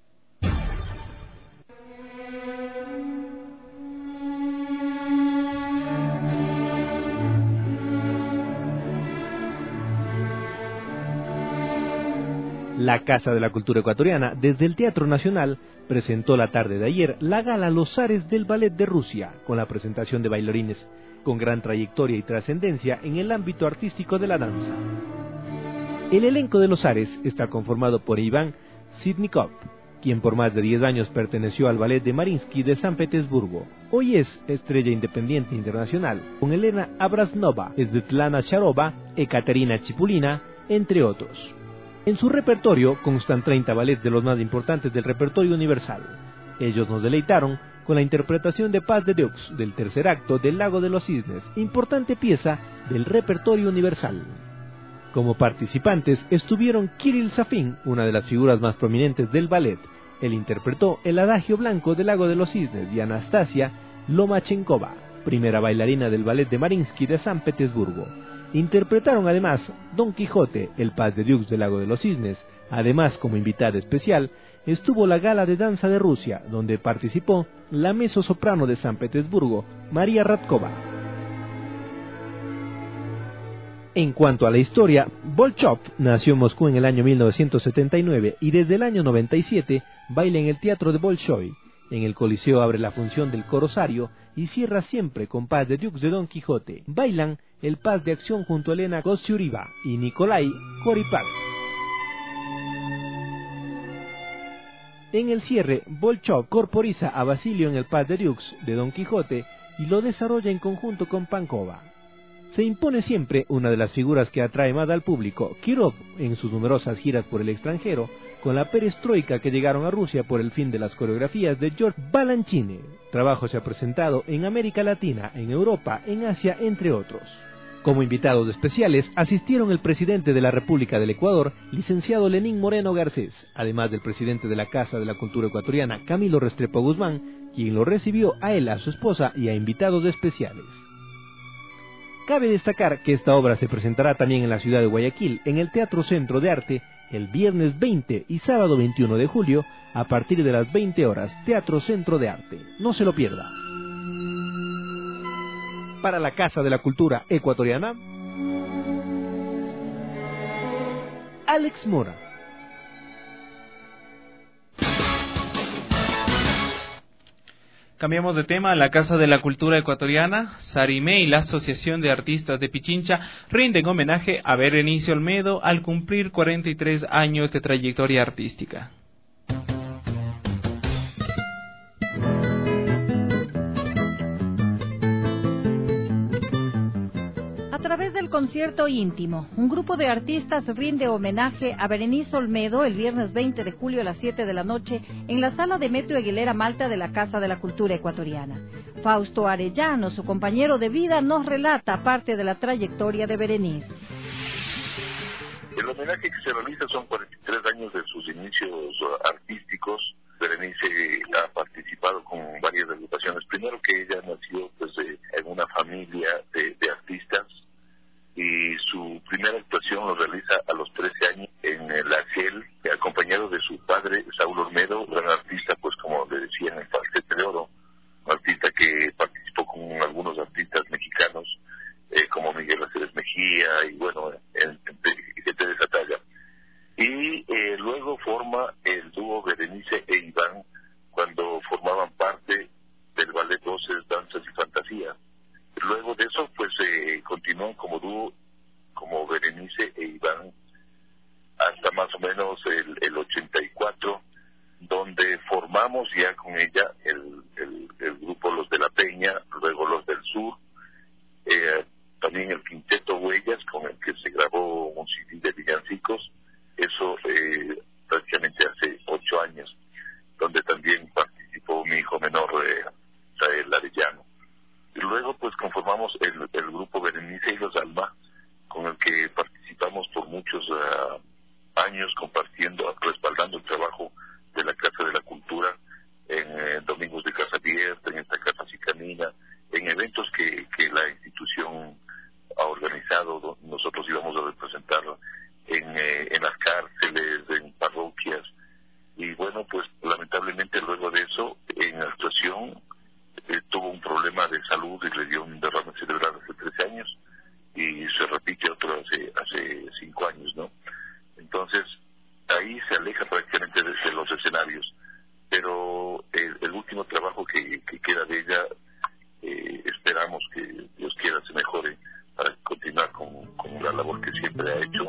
La Casa de la Cultura Ecuatoriana, desde el Teatro Nacional, presentó la tarde de ayer la gala Los Ares del Ballet de Rusia, con la presentación de bailarines con gran trayectoria y trascendencia en el ámbito artístico de la danza. El elenco de Los Ares está conformado por Iván Sidnikov, quien por más de diez años perteneció al ballet de Mariinsky de San Petersburgo. Hoy es estrella independiente internacional, con Elena Abrasnova, Svetlana Sharova, Ekaterina Chipulina, entre otros. En su repertorio constan treinta ballets de los más importantes del repertorio universal. Ellos nos deleitaron con la interpretación de Pas de Deux del tercer acto del Lago de los Cisnes, importante pieza del repertorio universal. Como participantes estuvieron Kirill Safin, una de las figuras más prominentes del ballet. Él interpretó el Adagio Blanco del Lago de los Cisnes, y Anastasia Lomachenkova, primera bailarina del ballet de Mariinsky de San Petersburgo. Interpretaron además Don Quijote, el Pas de Deux del Lago de los Cisnes. Además, como invitada especial, estuvo la Gala de Danza de Rusia, donde participó la mezzosoprano de San Petersburgo, María Radkova. En cuanto a la historia, Bolshoi nació en Moscú en el año mil novecientos setenta y nueve y desde el año noventa y siete baila en el Teatro de Bolshoi. En el Coliseo abre la función del Corosario y cierra siempre con Pas de Deux de Don Quijote. Bailan el Pas de Acción junto a Elena Kostyuriva y Nikolai Koripag. En el cierre, Bolshoi corporiza a Basilio en el Pas de Deux de Don Quijote y lo desarrolla en conjunto con Pankova. Se impone siempre una de las figuras que atrae más al público, Kirov, en sus numerosas giras por el extranjero, con la perestroika que llegaron a Rusia por el fin de las coreografías de George Balanchine. Trabajo se ha presentado en América Latina, en Europa, en Asia, entre otros. Como invitados especiales asistieron el presidente de la República del Ecuador, licenciado Lenín Moreno Garcés, además del presidente de la Casa de la Cultura Ecuatoriana, Camilo Restrepo Guzmán, quien lo recibió a él, a su esposa y a invitados especiales. Cabe destacar que esta obra se presentará también en la ciudad de Guayaquil, en el Teatro Centro de Arte, el viernes veinte y sábado veintiuno de julio, a partir de las veinte horas, Teatro Centro de Arte. No se lo pierda. Para la Casa de la Cultura Ecuatoriana, Alex Mora. Cambiamos de tema. La Casa de la Cultura Ecuatoriana, Sarime y la Asociación de Artistas de Pichincha rinden homenaje a Berenice Olmedo al cumplir cuarenta y tres años de trayectoria artística. A través del concierto íntimo, un grupo de artistas rinde homenaje a Berenice Olmedo el viernes veinte de julio a las siete de la noche en la sala de Metro Aguilera Malta de la Casa de la Cultura Ecuatoriana. Fausto Arellano, su compañero de vida, nos relata parte de la trayectoria de Berenice. El homenaje que se realiza son cuarenta y tres años de sus inicios artísticos. Berenice ha participado con varias agrupaciones. Primero que ella nació pues, de, en una familia de, de artistas, y su primera actuación lo realiza a los trece años en el Argel, acompañado de su padre, Saúl Olmedo, gran artista, pues como le decía, en el Falsete de Oro, un artista que participó con algunos artistas mexicanos, eh, como Miguel Aceves Mejía, y bueno, gente de esa talla. Y eh, luego forma el dúo Berenice e Iván, cuando formaban parte del ballet Voces, Danzas y Fantasía. Luego de eso, pues eh, continúan como dúo, como Berenice e Iván, hasta más o menos el, el ochenta y cuatro, donde formamos ya con ella el, el, el grupo Los de la Peña, luego Los del Sur, eh, también el Quinteto Huellas, con el que se grabó un C D de villancicos, eso eh, prácticamente hace ocho años, donde también participó mi hijo menor, eh, Rael Arellano. Y luego pues conformamos el, el grupo Berenice y los Alma, con el que participamos por muchos uh, años, compartiendo, respaldando el trabajo de la Casa de la Cultura en eh, Domingos de Casa Abierta, en esta Casa Cicamina, en eventos que, que la institución ha organizado. Nosotros íbamos a representar en, eh, en las cárceles, en parroquias, y bueno, pues lamentablemente luego de eso, en actuación, Eh, tuvo un problema de salud y le dio un derrame cerebral hace trece años y se repite otro hace hace cinco años, ¿no? Entonces ahí se aleja prácticamente desde los escenarios, pero el, el último trabajo que, que queda de ella, eh, esperamos que Dios quiera se mejore para continuar con, con la labor que siempre ha hecho.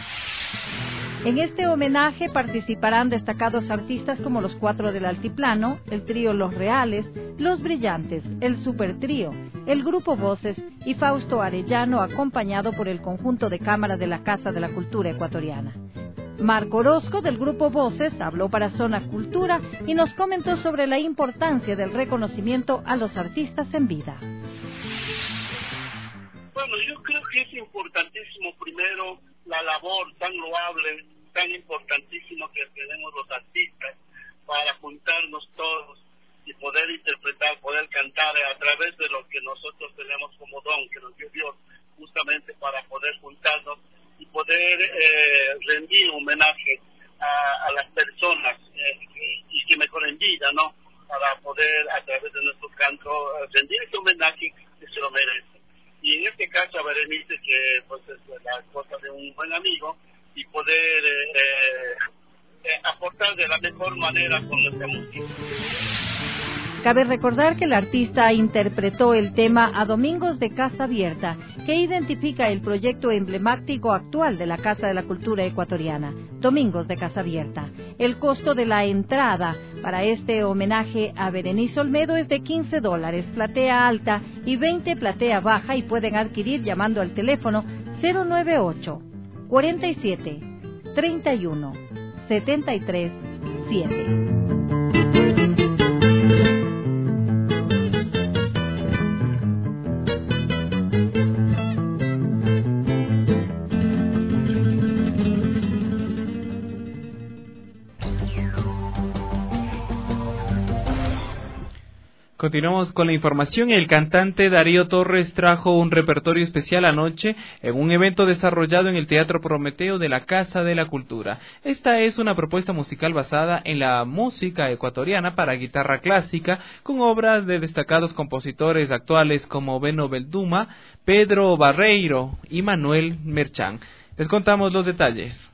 En este homenaje participarán destacados artistas como los Cuatro del Altiplano, el trío Los Reales, Los Brillantes, el Super Trío, el Grupo Voces y Fausto Arellano, acompañado por el conjunto de cámara de la Casa de la Cultura Ecuatoriana. Marco Orozco, del grupo Voces, habló para Zona Cultura y nos comentó sobre la importancia del reconocimiento a los artistas en vida. Bueno, yo creo que es importantísimo primero la labor tan loable, tan importantísimo que tenemos los artistas para juntarnos todos y poder interpretar, poder cantar a través de lo que nosotros tenemos como don que nos dio Dios, justamente para poder juntarnos y poder eh, rendir homenaje a, a las personas eh, y que mejor en vida, ¿no? Para poder a través de nuestro canto rendir ese homenaje que se lo merece. Y en este caso a Berenice, que pues es la esposa de un buen amigo, y poder eh, eh, aportar de la mejor manera con nuestra música. Cabe recordar que el artista interpretó el tema A Domingos de Casa Abierta, que identifica el proyecto emblemático actual de la Casa de la Cultura Ecuatoriana, Domingos de Casa Abierta. El costo de la entrada para este homenaje a Berenice Olmedo es de quince dólares, platea alta, y veinte platea baja, y pueden adquirir llamando al teléfono cero nueve ocho, cuarenta y siete, treinta y uno, setenta y tres, siete. Continuamos con la información. El cantante Darío Torres trajo un repertorio especial anoche en un evento desarrollado en el Teatro Prometeo de la Casa de la Cultura. Esta es una propuesta musical basada en la música ecuatoriana para guitarra clásica, con obras de destacados compositores actuales como Beno Belduma, Pedro Barreiro y Manuel Merchán. Les contamos los detalles.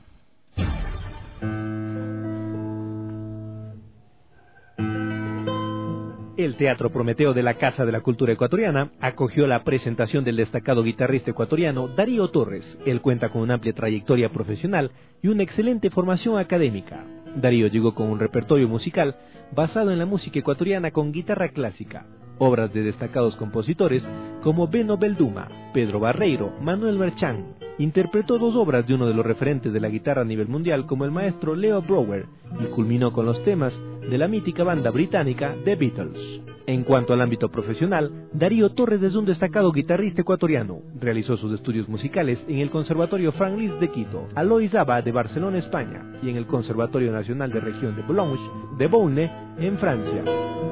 El Teatro Prometeo de la Casa de la Cultura Ecuatoriana acogió la presentación del destacado guitarrista ecuatoriano Darío Torres. Él cuenta con una amplia trayectoria profesional y una excelente formación académica. Darío llegó con un repertorio musical basado en la música ecuatoriana con guitarra clásica, obras de destacados compositores como Beno Belduma, Pedro Barreiro, Manuel Merchán. Interpretó dos obras de uno de los referentes de la guitarra a nivel mundial como el maestro Leo Brouwer, y culminó con los temas de la mítica banda británica The Beatles. En cuanto al ámbito profesional, Darío Torres es un destacado guitarrista ecuatoriano. Realizó sus estudios musicales en el Conservatorio Frank Liszt de Quito, Alois Abba de Barcelona, España, y en el Conservatorio Nacional de Región de Boulogne, de Beaune, en Francia.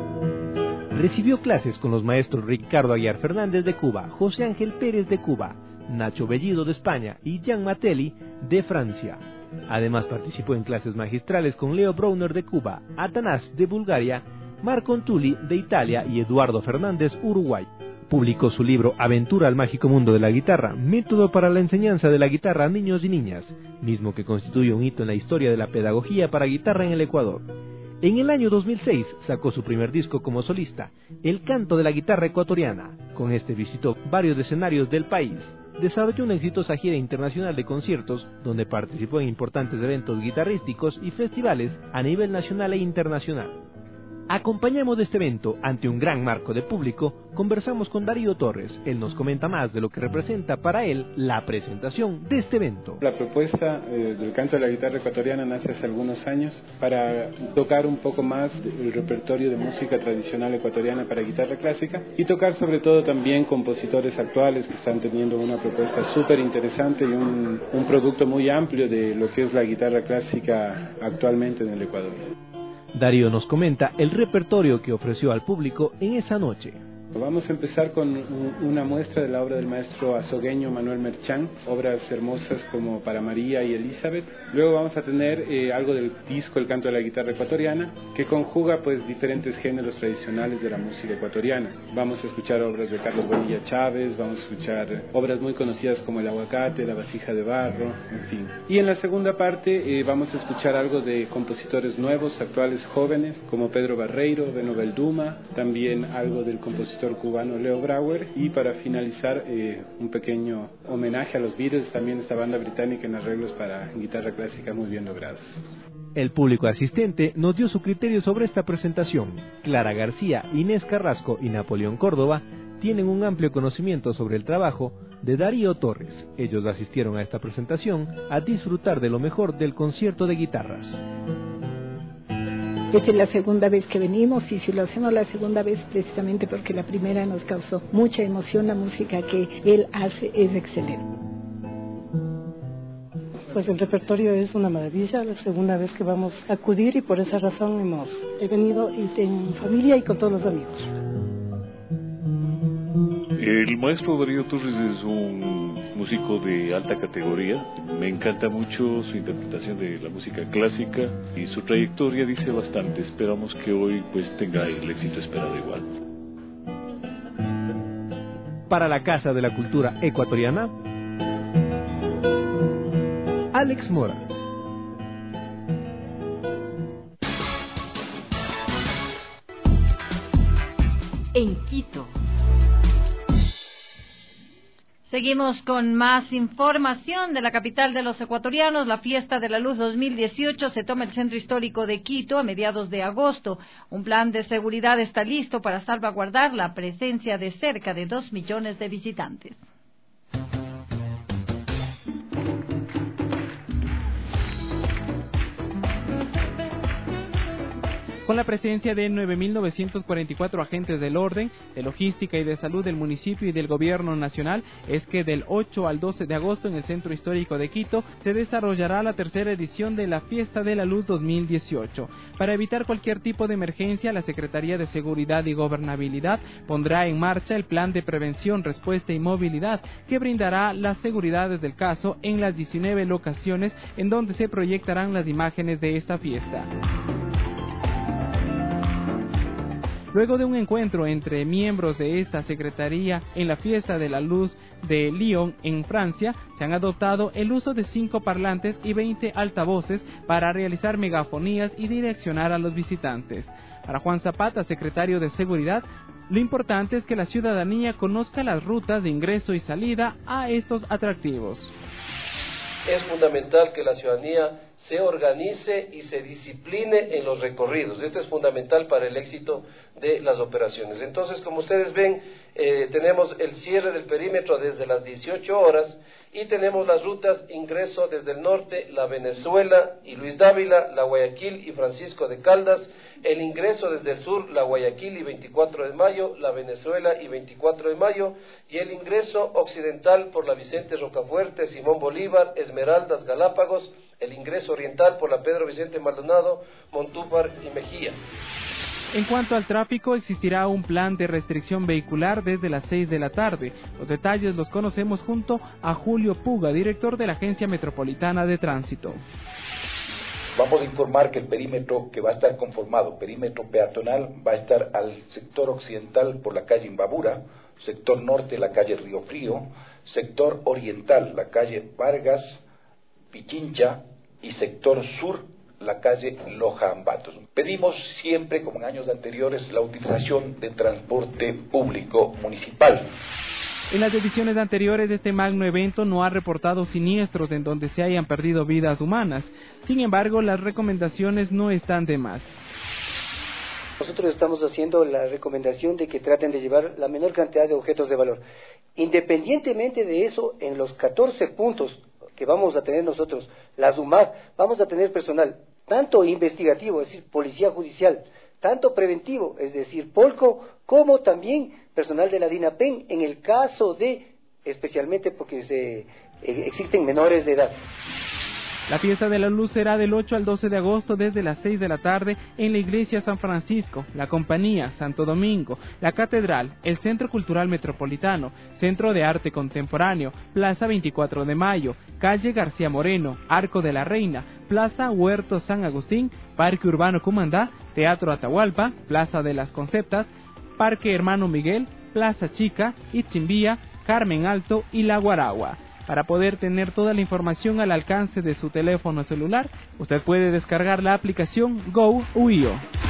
Recibió clases con los maestros Ricardo Aguiar Fernández de Cuba, José Ángel Pérez de Cuba, Nacho Bellido de España y Jean Matelli de Francia. Además participó en clases magistrales con Leo Brouwer de Cuba, Atanás de Bulgaria, Marco Antulli de Italia y Eduardo Fernández, Uruguay. Publicó su libro Aventura al mágico mundo de la guitarra, método para la enseñanza de la guitarra a niños y niñas, mismo que constituye un hito en la historia de la pedagogía para guitarra en el Ecuador. En el año dos mil seis sacó su primer disco como solista, El canto de la guitarra ecuatoriana. Con este visitó varios escenarios del país. Desarrolló una exitosa gira internacional de conciertos, donde participó en importantes eventos guitarrísticos y festivales a nivel nacional e internacional. Acompañamos de este evento ante un gran marco de público, conversamos con Darío Torres. Él nos comenta más de lo que representa para él la presentación de este evento. La propuesta eh, del canto de la guitarra ecuatoriana nace hace algunos años para tocar un poco más el repertorio de música tradicional ecuatoriana para guitarra clásica y tocar sobre todo también compositores actuales que están teniendo una propuesta súper interesante y un, un producto muy amplio de lo que es la guitarra clásica actualmente en el Ecuador. Darío nos comenta el repertorio que ofreció al público en esa noche. Vamos a empezar con una muestra de la obra del maestro azogueño Manuel Merchán, obras hermosas como Para María y Elizabeth. Luego vamos a tener eh, algo del disco El canto de la guitarra ecuatoriana, que conjuga pues diferentes géneros tradicionales de la música ecuatoriana. Vamos a escuchar obras de Carlos Bonilla Chávez, vamos a escuchar obras muy conocidas como El aguacate, La vasija de barro, en fin. Y en la segunda parte eh, vamos a escuchar algo de compositores nuevos, actuales, jóvenes, como Pedro Barreiro, Beno Belduma, también algo del compositor cubano Leo Brouwer, y para finalizar eh, un pequeño homenaje a los Beatles, también esta banda británica en arreglos para guitarra clásica muy bien logrados. El público asistente nos dio su criterio sobre esta presentación. Clara García, Inés Carrasco y Napoleón Córdoba tienen un amplio conocimiento sobre el trabajo de Darío Torres. Ellos asistieron a esta presentación a disfrutar de lo mejor del concierto de guitarras. Esta es la segunda vez que venimos, y si lo hacemos la segunda vez precisamente porque la primera nos causó mucha emoción. La música que él hace es excelente. Pues el repertorio es una maravilla, la segunda vez que vamos a acudir, y por esa razón hemos he venido y en familia y con todos los amigos. El maestro Darío Torres es un músico de alta categoría. Me encanta mucho su interpretación de la música clásica y su trayectoria dice bastante. Esperamos que hoy pues tenga el éxito esperado igual. Para la Casa de la Cultura Ecuatoriana, Alex Mora. En Quito. Seguimos con más información de la capital de los ecuatorianos. La Fiesta de la Luz dos mil dieciocho se toma el Centro Histórico de Quito a mediados de agosto. Un plan de seguridad está listo para salvaguardar la presencia de cerca de dos millones de visitantes. Con la presencia de nueve mil novecientos cuarenta y cuatro agentes del orden, de logística y de salud del municipio y del gobierno nacional, es que del ocho al doce de agosto en el Centro Histórico de Quito se desarrollará la tercera edición de la Fiesta de la Luz dos mil dieciocho. Para evitar cualquier tipo de emergencia, la Secretaría de Seguridad y Gobernabilidad pondrá en marcha el Plan de Prevención, Respuesta y Movilidad, que brindará las seguridades del caso en las diecinueve locaciones en donde se proyectarán las imágenes de esta fiesta. Luego de un encuentro entre miembros de esta secretaría en la Fiesta de la Luz de Lyon, en Francia, se han adoptado el uso de cinco parlantes y veinte altavoces para realizar megafonías y direccionar a los visitantes. Para Juan Zapata, secretario de Seguridad, lo importante es que la ciudadanía conozca las rutas de ingreso y salida a estos atractivos. Es fundamental que la ciudadanía se organice y se discipline en los recorridos. Esto es fundamental para el éxito de las operaciones. Entonces, como ustedes ven, eh, tenemos el cierre del perímetro desde las dieciocho horas y tenemos las rutas ingreso desde el norte, la Venezuela y Luis Dávila, la Guayaquil y Francisco de Caldas, el ingreso desde el sur, la Guayaquil y veinticuatro de mayo, la Venezuela y veinticuatro de mayo, y el ingreso occidental por la Vicente Rocafuerte, Simón Bolívar, Esmeraldas, Galápagos, el ingreso oriental por la Pedro Vicente Maldonado, Montúfar y Mejía. En cuanto al tráfico, existirá un plan de restricción vehicular desde las seis de la tarde. Los detalles los conocemos junto a Julio Puga, director de la Agencia Metropolitana de Tránsito. Vamos a informar que el perímetro que va a estar conformado, perímetro peatonal, va a estar al sector occidental por la calle Imbabura, sector norte la calle Río Frío, sector oriental la calle Vargas, Pichincha, y sector sur la calle Loja Ambatos. Pedimos siempre, como en años anteriores, la utilización de transporte público municipal. En las ediciones anteriores, este magno evento no ha reportado siniestros en donde se hayan perdido vidas humanas. Sin embargo, las recomendaciones no están de más. Nosotros estamos haciendo la recomendación de que traten de llevar la menor cantidad de objetos de valor. Independientemente de eso, en los catorce puntos que vamos a tener nosotros, la SUMAC, vamos a tener personal, tanto investigativo, es decir, policía judicial, tanto preventivo, es decir, Polco, como también personal de la DINAPEN, en el caso de, especialmente porque se, eh, existen menores de edad. La Fiesta de la Luz será del ocho al doce de agosto desde las seis de la tarde en la Iglesia San Francisco, la Compañía, Santo Domingo, la Catedral, el Centro Cultural Metropolitano, Centro de Arte Contemporáneo, Plaza veinticuatro de mayo, Calle García Moreno, Arco de la Reina, Plaza Huerto San Agustín, Parque Urbano Cumandá, Teatro Atahualpa, Plaza de las Conceptas, Parque Hermano Miguel, Plaza Chica, Itzimbía, Carmen Alto y La Guaragua. Para poder tener toda la información al alcance de su teléfono celular, usted puede descargar la aplicación Go U I O.